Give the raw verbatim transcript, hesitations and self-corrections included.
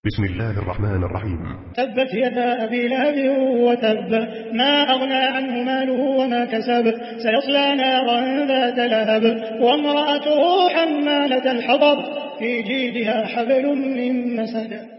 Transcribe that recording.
بسم الله الرحمن الرحيم. تبت يدا أبي لهب وتب، ما أغنى عنه ماله وما كسب، سيصلى نارا ذات لهب، وامرأته حمالة الحطب، في جيدها حبل من مسد.